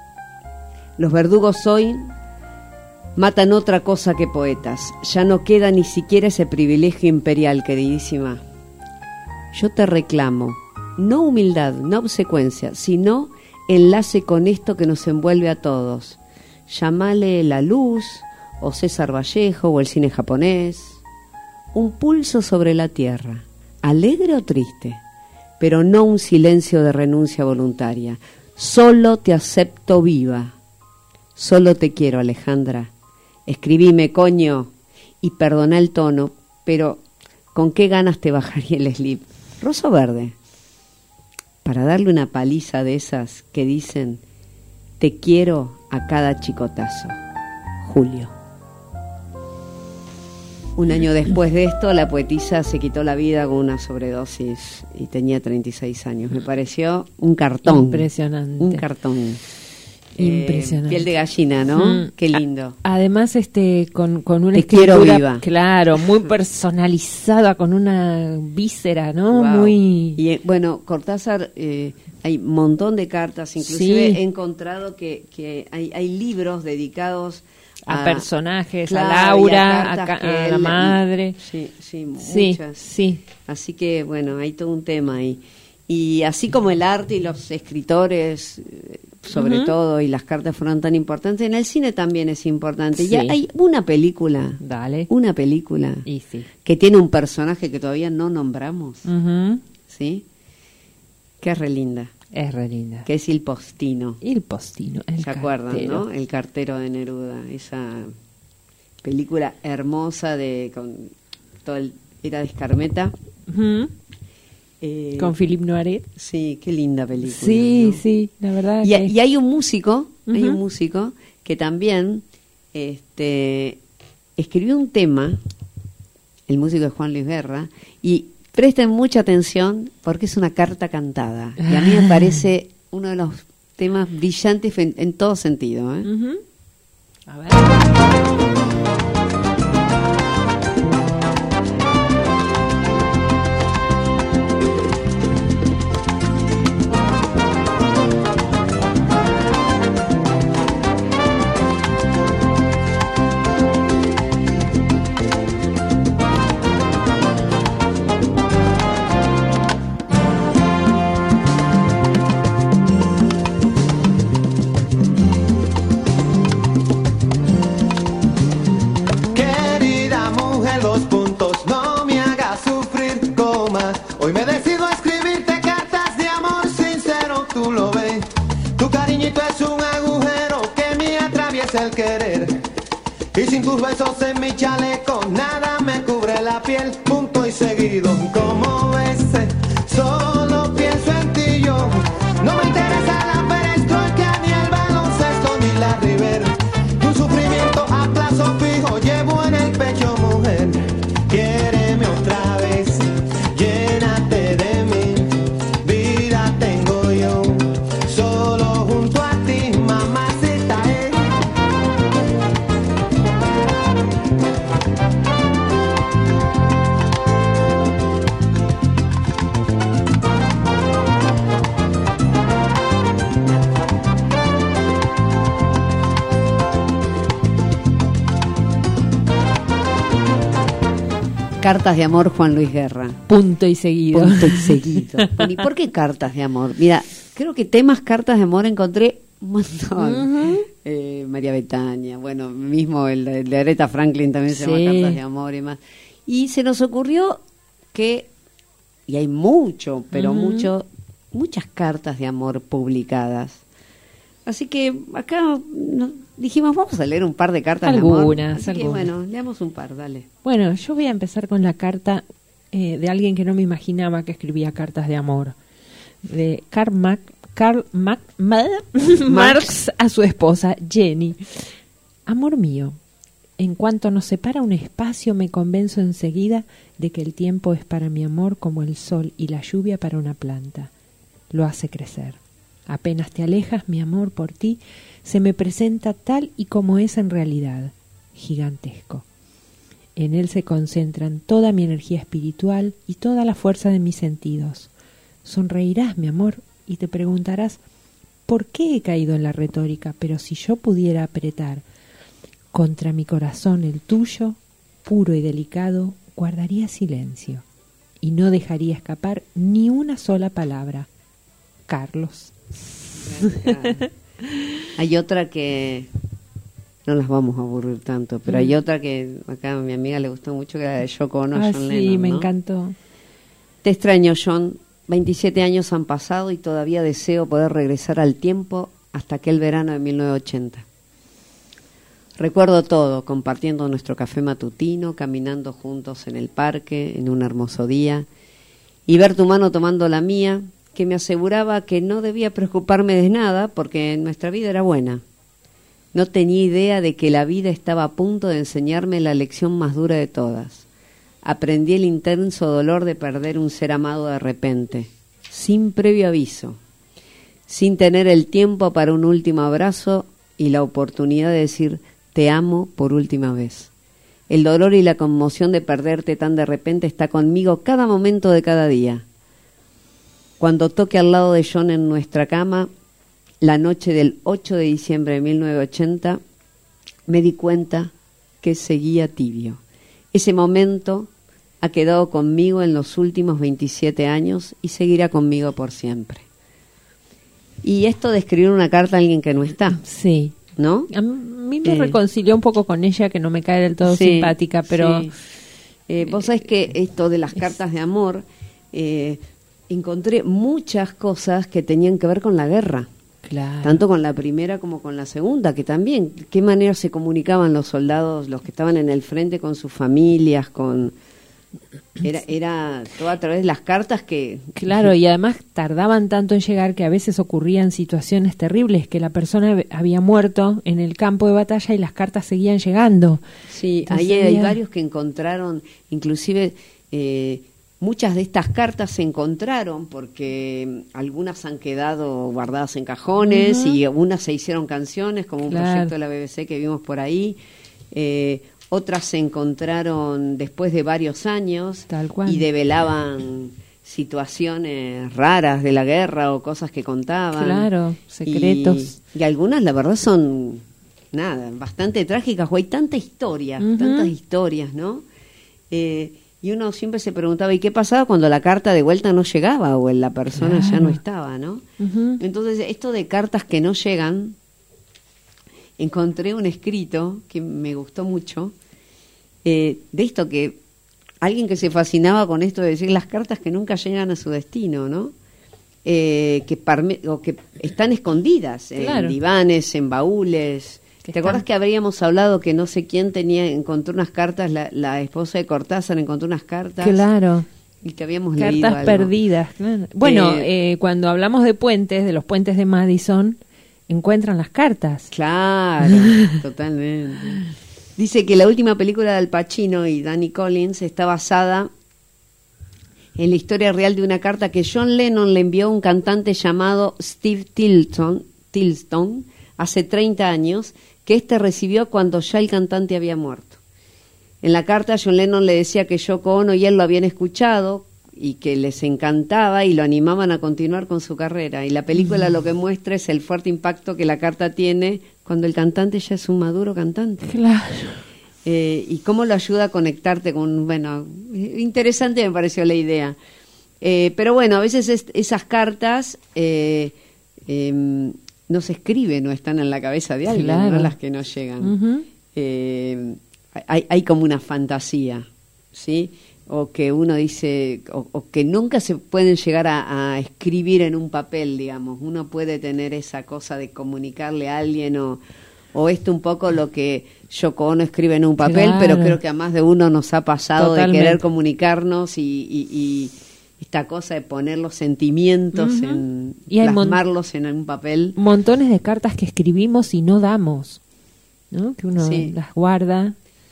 Los verdugos hoy matan otra cosa que poetas. Ya no queda ni siquiera ese privilegio imperial, queridísima. Yo te reclamo, no humildad, no obsecuencia, sino enlace con esto que nos envuelve a todos. Llámale la luz, o César Vallejo, o el cine japonés. Un pulso sobre la tierra, alegre o triste, pero no un silencio de renuncia voluntaria. Solo te acepto viva. Solo te quiero, Alejandra. Escribime, coño, y perdona el tono, pero ¿con qué ganas te bajaría el slip? ¿Rosa o verde? Para darle una paliza de esas que dicen te quiero a cada chicotazo. Julio. Un año después de esto, la poetisa se quitó la vida con una sobredosis y tenía 36 años. Me pareció un cartón.
Impresionante.
Un cartón.
Impresionante.
Piel de gallina, ¿no? Qué lindo.
Además, con una
Te
escritura,
quiero viva.
claro, muy personalizada, con una víscera, ¿no?
Wow.
Muy...
Y bueno, Cortázar, hay un montón de cartas, inclusive
Sí.
he encontrado que hay libros dedicados
a personajes,
claro,
a Laura,
y cartas que
a la
él-
madre.
Sí,
Sí,
muchas.
sí.
Así que, bueno, hay todo un tema ahí. Y así como el arte y los escritores, sobre todo, y las cartas fueron tan importantes, en el cine también es importante.
Sí.
Y hay una película,
Dale.
y
sí.
que tiene un personaje que todavía no nombramos,
Ujú.
¿sí? Que es re linda,
Es re linda.
que es Il Postino.
El postino. El
¿Se acuerdan,
cartero.
no? El cartero de Neruda, esa película hermosa con todo era de Escarmeta.
Ujú. Con Philippe Noiret.
Sí, qué linda película.
Sí,
¿no?
sí, la verdad.
Y,
que...
y hay un músico,
Ujú.
que también escribió un tema, el músico es Juan Luis Guerra, y presten mucha atención porque es una carta cantada. Y a mí me parece uno de los temas brillantes en todo sentido, ¿eh?
Ujú. A ver.
cariñito es un agujero que me atraviesa el querer. Y sin tus besos en mi chaleco nada me cubre la piel. Punto y seguido, como ves, solo pienso en ti yo. No me interesa la perestroika, ni el baloncesto, ni la River. Un sufrimiento a plazo fijo llevo en el pecho, mujer. Quiéreme otra vez, llénate de mí. Vida tengo yo, solo junto a ti, mamacita,
Cartas de amor, Juan Luis Guerra.
Punto y seguido.
Punto y seguido. Bueno, ¿y por qué cartas de amor? Mira, creo que temas cartas de amor encontré un montón. María Betania, bueno, mismo el de Aretha Franklin también se llama Cartas de amor y más. Y se nos ocurrió que, y hay mucho, pero muchas cartas de amor publicadas. Así que acá dijimos, vamos a leer un par de cartas de amor. Así que, bueno, leamos un par, dale.
Bueno, yo voy a empezar con la carta de alguien que no me imaginaba que escribía cartas de amor. De Karl Marx a su esposa, Jenny. Amor mío, en cuanto nos separa un espacio, me convenzo enseguida de que el tiempo es para mi amor como el sol y la lluvia para una planta. Lo hace crecer. Apenas te alejas, mi amor por ti se me presenta tal y como es en realidad, gigantesco. En él se concentran toda mi energía espiritual y toda la fuerza de mis sentidos. Sonreirás, mi amor, y te preguntarás, ¿por qué he caído en la retórica? Pero si yo pudiera apretar contra mi corazón el tuyo, puro y delicado, guardaría silencio y no dejaría escapar ni una sola palabra. Carlos.
Hay otra que no las vamos a aburrir tanto, pero hay otra que acá a mi amiga le gustó mucho, que era de Yoko Ono, John Lennon.
Sí, me
¿no?
encantó.
Te extraño, John. 27 años han pasado y todavía deseo poder regresar al tiempo hasta aquel verano de 1980. Recuerdo todo, compartiendo nuestro café matutino, caminando juntos en el parque en un hermoso día y ver tu mano tomando la mía, que me aseguraba que no debía preocuparme de nada porque nuestra vida era buena. No tenía idea de que la vida estaba a punto de enseñarme la lección más dura de todas. Aprendí el intenso dolor de perder un ser amado de repente, sin previo aviso, sin tener el tiempo para un último abrazo y la oportunidad de decir te amo por última vez. El dolor y la conmoción de perderte tan de repente está conmigo cada momento de cada día. Cuando toqué al lado de John en nuestra cama, la noche del 8 de diciembre de 1980, me di cuenta que seguía tibio. Ese momento ha quedado conmigo en los últimos 27 años y seguirá conmigo por siempre. Y esto de escribir una carta a alguien que no está.
Sí.
¿No?
A mí me reconcilió un poco con ella, que no me cae del todo simpática, pero...
Sí. Vos sabés que esto de las cartas de amor... encontré muchas cosas que tenían que ver con la guerra.
Claro.
Tanto con la primera como con la segunda, que también, qué manera se comunicaban los soldados, los que estaban en el frente con sus familias, con... Era todo a través de las cartas que...
Claro, y además tardaban tanto en llegar que a veces ocurrían situaciones terribles, que la persona había muerto en el campo de batalla y las cartas seguían llegando.
Sí,
entonces,
ahí hay varios que encontraron, inclusive... muchas de estas cartas se encontraron porque algunas han quedado guardadas en cajones y algunas se hicieron canciones, como un proyecto de la BBC que vimos por ahí. Otras se encontraron después de varios años.
Tal cual.
Y develaban situaciones raras de la guerra o cosas que contaban.
Claro, secretos.
Y algunas, la verdad, son bastante trágicas. O hay tantas historias, ¿no? Y uno siempre se preguntaba, ¿y qué pasaba cuando la carta de vuelta no llegaba o la persona ya no estaba, ¿no? Entonces, esto de cartas que no llegan, encontré un escrito que me gustó mucho, de esto que alguien que se fascinaba con esto de decir las cartas que nunca llegan a su destino, ¿no? que están escondidas
Claro.
en divanes, en baúles.
Que
¿Te acuerdas
están-
que habríamos hablado que no sé quién encontró unas cartas, la esposa de Cortázar encontró unas cartas?
Claro.
Y que habíamos leído
Cartas
algo.
perdidas. Claro. Bueno, cuando hablamos de puentes, de los puentes de Madison, encuentran las cartas.
Claro, totalmente. Dice que la última película de Al Pacino y Danny Collins está basada en la historia real de una carta que John Lennon le envió a un cantante llamado Steve Tilston hace 30 años, que éste recibió cuando ya el cantante había muerto. En la carta John Lennon le decía que Yoko Ono y él lo habían escuchado y que les encantaba y lo animaban a continuar con su carrera. Y la película lo que muestra es el fuerte impacto que la carta tiene cuando el cantante ya es un maduro cantante.
Claro.
Y cómo lo ayuda a conectarte con... Bueno, interesante me pareció la idea. Pero bueno, a veces esas cartas no se escriben, no están en la cabeza de alguien,
Claro.
no las que nos llegan.
Ujú.
Hay como una fantasía, ¿sí? O que uno dice, o que nunca se pueden llegar a escribir en un papel, digamos. Uno puede tener esa cosa de comunicarle a alguien o esto un poco lo que Yoko Ono escribe en un papel,
Claro.
pero creo que a más de uno nos ha pasado
Totalmente.
de querer comunicarnos y esta cosa de poner los sentimientos,
Ujú.
en
Y hay
plasmarlos en un papel.
Montones de cartas que escribimos y no damos, ¿no? Que uno
Sí.
las guarda.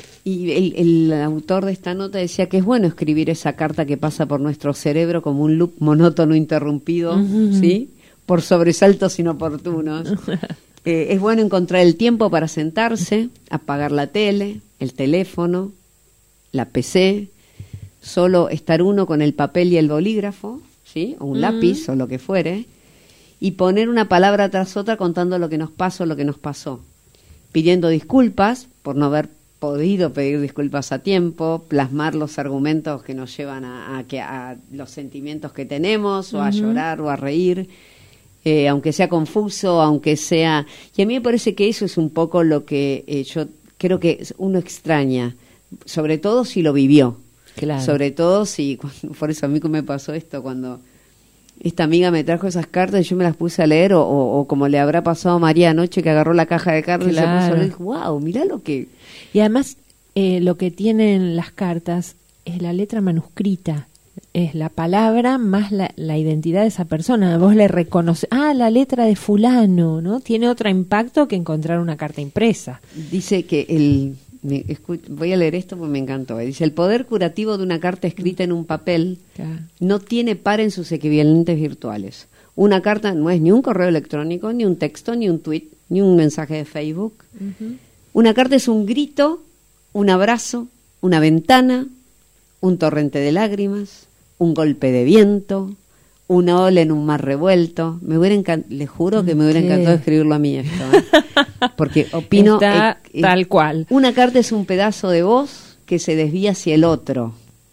Y el autor de esta nota decía que es bueno escribir esa carta que pasa por nuestro cerebro como un loop monótono interrumpido,
Ujú.
¿sí? Por sobresaltos inoportunos. Es bueno encontrar el tiempo para sentarse, apagar la tele, el teléfono, la PC, solo estar uno con el papel y el bolígrafo, ¿sí? O un lápiz o lo que fuere, y poner una palabra tras otra contando lo que nos pasó, lo que nos pasó, pidiendo disculpas por no haber podido pedir disculpas a tiempo, plasmar los argumentos que nos llevan a los sentimientos que tenemos, o a llorar o a reír, aunque sea confuso, aunque sea... Y a mí me parece que eso es un poco lo que yo creo que uno extraña, sobre todo si lo vivió.
Claro.
Sobre todo si, por eso a mí me pasó esto, cuando esta amiga me trajo esas cartas y yo me las puse a leer, o como le habrá pasado a María anoche, que agarró la caja de cartas y se puso a leer, y dijo, wow, mirá lo que...
Y además, lo que tienen las cartas es la letra manuscrita. Es la palabra más la identidad de esa persona. Vos le reconoces, la letra de fulano, ¿no? Tiene otro impacto que encontrar una carta impresa.
Dice que voy a leer esto porque me encantó. Dice, el poder curativo de una carta escrita en un papel
Claro.
no tiene par en sus equivalentes virtuales. Una carta no es ni un correo electrónico, ni un texto, ni un tweet, ni un mensaje de Facebook. Una carta es un grito, un abrazo, una ventana, un torrente de lágrimas, un golpe de viento, una ola en un mar revuelto. Me hubiera le juro que me hubiera
¿Qué?
encantado escribirlo a mí esto, porque opino...
Está tal cual.
Una carta es un pedazo de voz que se desvía hacia el otro.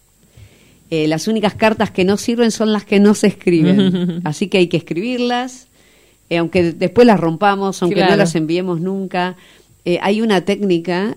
Las únicas cartas que no sirven son las que no se escriben. Así que hay que escribirlas, aunque después las rompamos, aunque
Claro.
no las enviemos nunca. Hay una técnica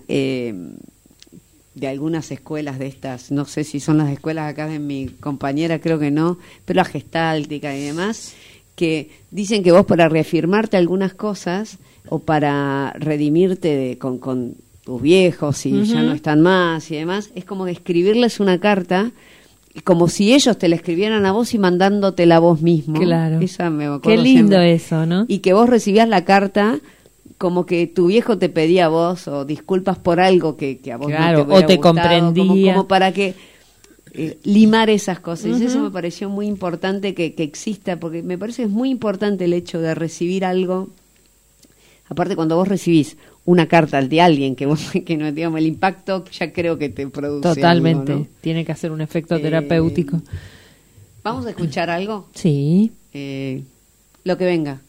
de algunas escuelas de estas, no sé si son las escuelas acá de mi compañera, creo que no, pero la gestáltica y demás, que dicen que vos para reafirmarte algunas cosas o para redimirte con tus viejos si ya no están más y demás, es como escribirles una carta como si ellos te la escribieran a vos y mandándotela a vos mismo.
Claro.
Esa me acuerdo
Qué lindo
siempre.
eso, ¿no?
Y que vos recibías la carta como que tu viejo te pedía a vos o disculpas por algo que a vos
Claro,
no te hubiera
o te
gustado,
comprendía.
como para que limar esas cosas. Y eso me pareció muy importante que exista, porque me parece que es muy importante el hecho de recibir algo. Aparte, cuando vos recibís una carta de alguien que no, digamos, el impacto ya creo que te produce
Totalmente.
algo, ¿no?
Tiene que hacer un efecto terapéutico.
Vamos a escuchar algo.
Sí.
Lo que venga.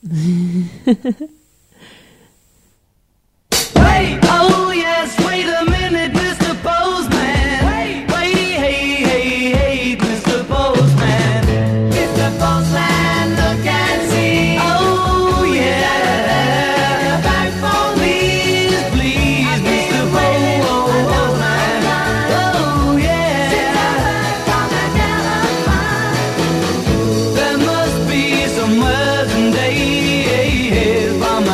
Wait, oh yes, wait a minute, Mr. Postman. Wait, hey, hey, hey, Mr. Postman. Mr. Postman, look and see. Oh yeah, back for me, please, Mr. Postman. Oh yeah, there must be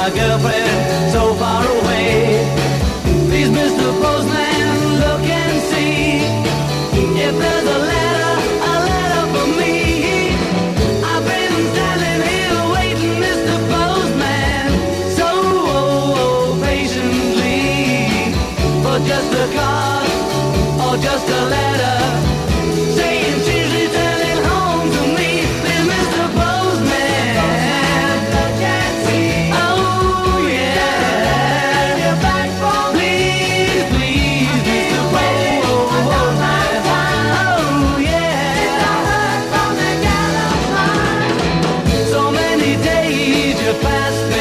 my girlfriend so far away. Please, Mr. Postman, look and see if there's a letter for me. I've been standing here waiting, Mr. Postman, so patiently, for just a card or just a letter saying she's returning home to me. Then Mr. Postman, look and see. Oh yeah, you're back for me. Please, Mr. Postman. Oh yeah, from the gallop. So many days you passed me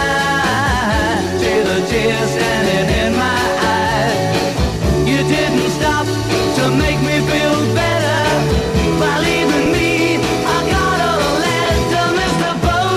by, till the tears standing in my eyes. You didn't stop to make me feel better by leaving me. I got a letter to Mr.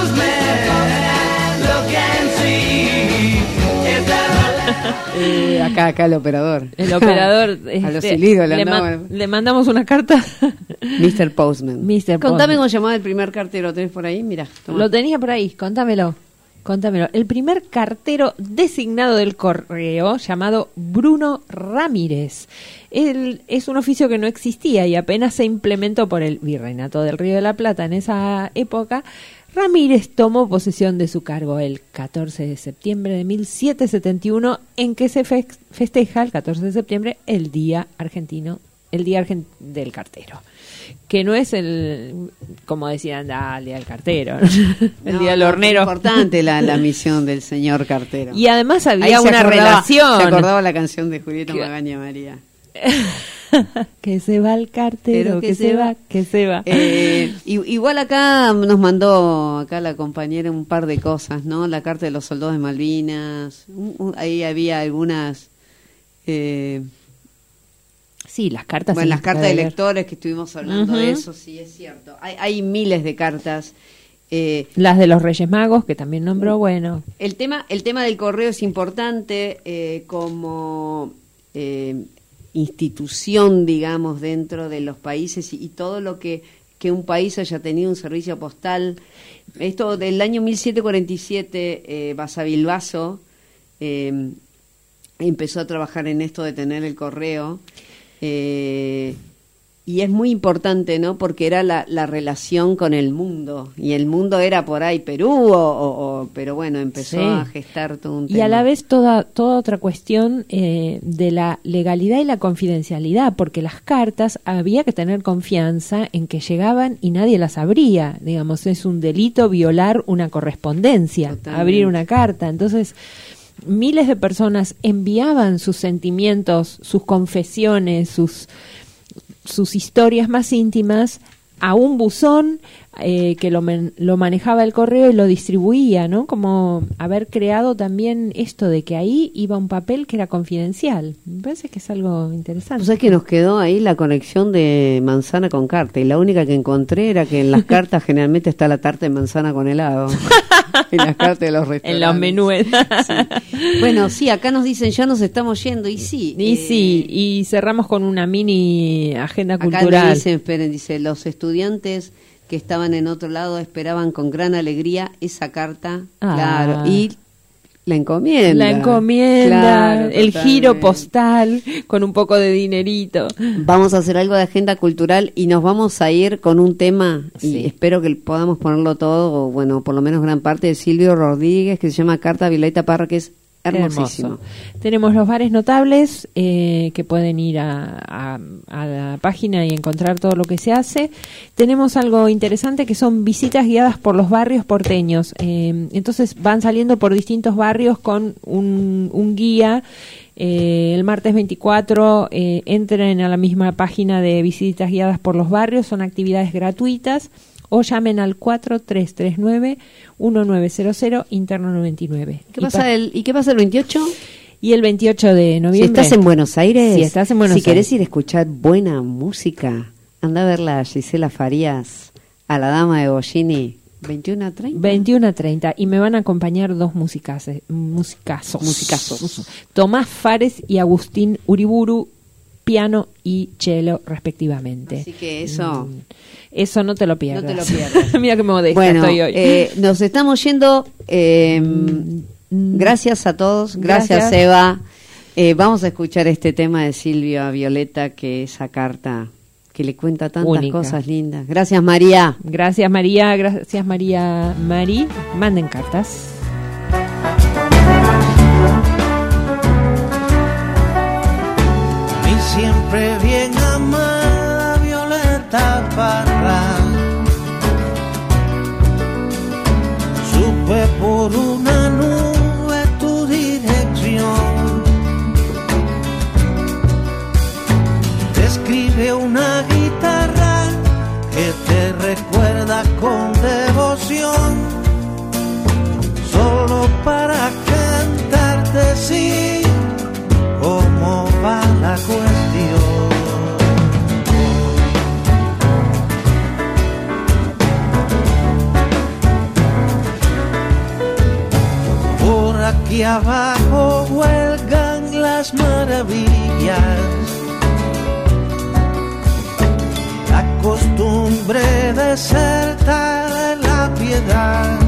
Postman. Look and see if there's a letter. Acá el operador.
El operador
A los hilidos le
le,
andaba.
le mandamos una carta.
Mr. Postman.
Mr.
Contame
Postman.
cómo llamaba el primer cartero. ¿Tenés por ahí? Mira.
Lo tenía por ahí, contámelo. El primer cartero designado del correo, llamado Bruno Ramírez. Él es un oficio que no existía y apenas se implementó por el Virreinato del Río de la Plata en esa época. Ramírez tomó posesión de su cargo el 14 de septiembre de 1771, en que se festeja el 14 de septiembre el Día Argentino, del Cartero. Que no es el, como decían, el Día del Cartero, el Día del Hornero.
Es importante la misión del señor cartero.
Y además
Ahí
había
se
una
acordaba-
relación.
Se acordaba la canción de Julieta
Que-
Magaña María.
Que se va el cartero,
Pero
que se va, que se va.
Igual acá nos mandó acá la compañera un par de cosas, ¿no? La carta de los soldados de Malvinas. Ahí había algunas...
Sí, las cartas.
Bueno,
sí,
las cartas
para
de
leer.
lectores que estuvimos hablando de eso, sí, es cierto. Hay miles de cartas.
Las de los Reyes Magos, que también nombró, bueno.
El tema del correo es importante como institución, digamos, dentro de los países y todo lo que un país haya tenido un servicio postal. Esto del año 1747, Basavilbaso empezó a trabajar en esto de tener el correo. Y es muy importante, ¿no? Porque era la relación con el mundo. Y el mundo era por ahí Perú, pero bueno, empezó
Sí.
a gestar todo un tema.
Y a la vez toda otra cuestión de la legalidad y la confidencialidad, porque las cartas había que tener confianza en que llegaban y nadie las abría. Digamos, es un delito violar una correspondencia,
Totalmente.
abrir una carta. Entonces, miles de personas enviaban sus sentimientos, sus confesiones, sus historias más íntimas a un buzón que lo manejaba el correo y lo distribuía, ¿no? Como haber creado también esto de que ahí iba un papel que era confidencial. Me parece que es algo interesante.
Pues es que nos quedó ahí la conexión de manzana con carta, y la única que encontré era que en las cartas generalmente está la tarta de manzana con helado. En las cartas de los restaurantes.
En los menúes.
Sí. Bueno, sí, acá nos dicen ya nos estamos yendo, y sí.
Y sí, y cerramos con una mini agenda
Acá
cultural.
me dicen, esperen, dice, los estudiantes que estaban en otro lado esperaban con gran alegría esa carta,
Ah.
claro, y la encomienda.
La encomienda,
Claro,
el
totalmente.
giro postal con un poco de dinerito.
Vamos a hacer algo de agenda cultural y nos vamos a ir con un tema,
Sí.
y espero que podamos ponerlo todo, o bueno, por lo menos gran parte, de Silvio Rodríguez, que se llama Carta a Violeta Parra, que es hermosísimo.
Hermoso. Tenemos los bares notables que pueden ir a la página y encontrar todo lo que se hace. Tenemos algo interesante que son visitas guiadas por los barrios porteños. Entonces van saliendo por distintos barrios con un guía. El martes 24 entren a la misma página de visitas guiadas por los barrios. Son actividades gratuitas. O llamen al 4339-1900, interno 99.
¿Qué pasa ¿Y qué pasa el 28?
Y el 28 de
Si
noviembre.
estás en Buenos Aires,
Si estás en Buenos
si querés
Aires.
ir a escuchar buena música, anda a verla a Gisela Farías, a la dama de Bollini, 21:30.
21:30. Y me van a acompañar dos musicazos.
Musicazos.
Tomás Fares y Agustín Uriburu. piano y cello respectivamente.
Así que eso...
Eso no te lo pierdas.
No te lo pierdas.
Mira qué modesta
bueno,
estoy hoy.
Nos estamos yendo. Gracias a todos. Gracias. Eva. Vamos a escuchar este tema de Silvia Violeta, que esa carta que le cuenta tantas
única.
Cosas lindas. Gracias, María.
Gracias, María. Gracias, María. Mari, manden cartas.
Mi siempre bien amada Violeta Parra, supe por una nube tu dirección. Te escribe una guitarra que te recuerda con devoción, solo para cantarte sí, cómo va la cuestión. Por aquí abajo huelgan las maravillas, la costumbre deserta de la piedad.